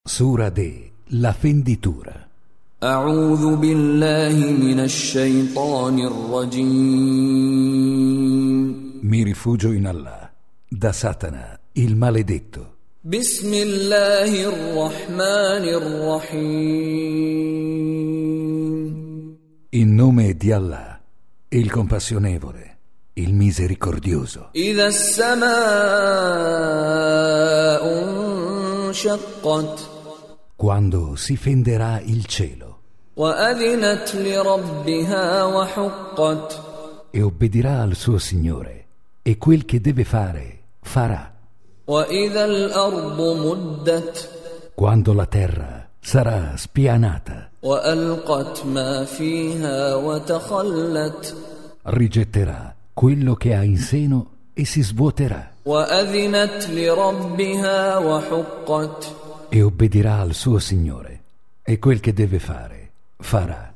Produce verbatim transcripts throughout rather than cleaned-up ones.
Sura de La fenditura. أعوذ بالله من الشيطان الرجيم. Mi rifugio in Allah, da Satana, il maledetto. بسم الله الرحمن الرحيم. In nome di Allah, il compassionevole, il misericordioso. إذا السماء انشقت Quando si fenderà il cielo وأذنت لربها وحقت e obbedirà al suo Signore, e quel che deve fare, farà. وإذا الأرض مدت Quando la terra sarà spianata, وألقت ما فيها وتخلت rigetterà quello che ha in seno e si svuoterà, وأذنت لربها وحقت e obbedirà al suo Signore, e quel che deve fare, farà.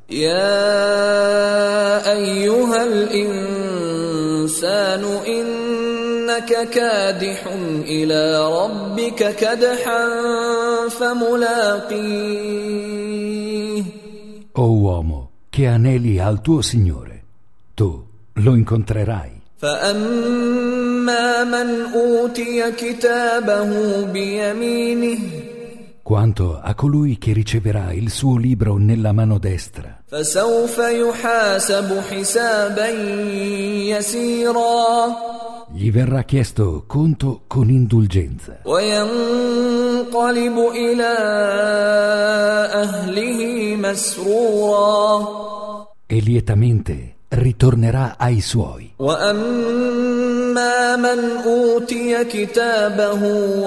يا أيها الإنسان إنك كادح إلى ربك كدحا فملاقيه. O uomo che aneli al tuo Signore, tu lo incontrerai. فأما من أوتي كتابه بيمينه Quanto a colui che riceverà il suo libro nella mano destra, فسوف يحاسب حسابا يسيرا gli verrà chiesto conto con indulgenza وينقلب إلى أهله مسرورا e lietamente ritornerà ai suoi. وأما من أوتي كتابه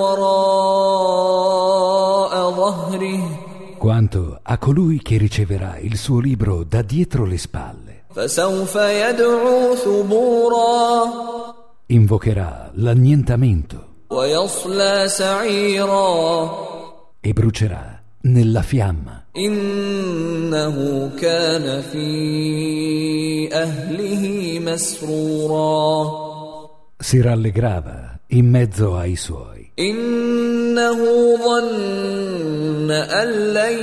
وراء ظهره Quanto a colui che riceverà il suo libro da dietro le spalle, فسوف يدعو ثبورا invocherà l'annientamento ويصلى سعيرا e brucerà nella fiamma. إنه كان في أهله مسرورا Si rallegrava in mezzo ai suoi إنه ظن أن لن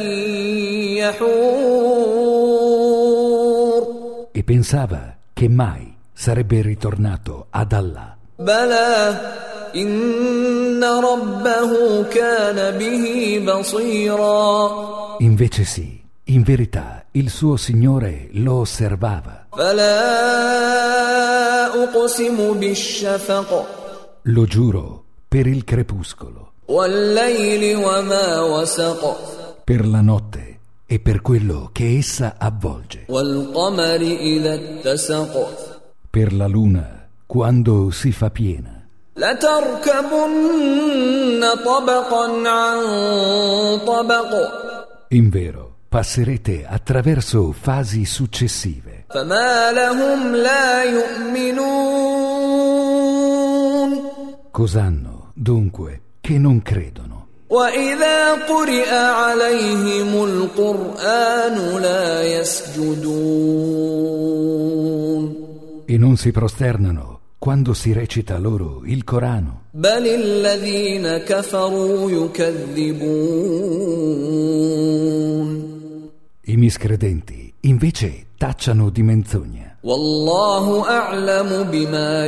يحور e pensava che mai sarebbe ritornato ad Allah. بلى إن ربه كان به بصيرا Invece sì, in verità il suo Signore lo osservava. فلا أقسم بالشفق Lo giuro per il crepuscolo, والليل وما وسق per la notte e per quello che essa avvolge, والقمر إذا اتسق per la luna quando si fa piena. لتركبن طبقا عن طبق Invero, passerete attraverso fasi successive. فما لهم لا يؤمنون Cos'hanno, dunque, che non credono? وإذا قرئ عليهم القرآن لا يسجدون E non si prosternano quando si recita loro il Corano. بل الذين كفروا يكذبون I miscredenti, invece, tacciano di menzogna. والله أعلم بما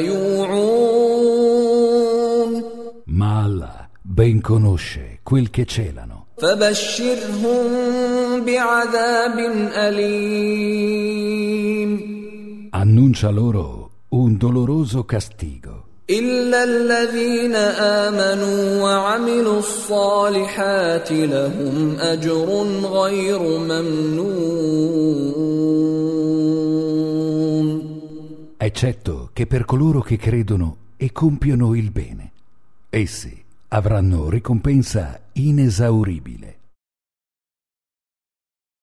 يوعون Ma Allah ben conosce quel che celano. فبشرهم بعذاب أليم Annuncia loro un doloroso castigo. إلا الذين آمنوا وعملوا الصالحات لهم أجر غير ممنون Eccetto che per coloro che credono e compiono il bene, essi avranno ricompensa inesauribile.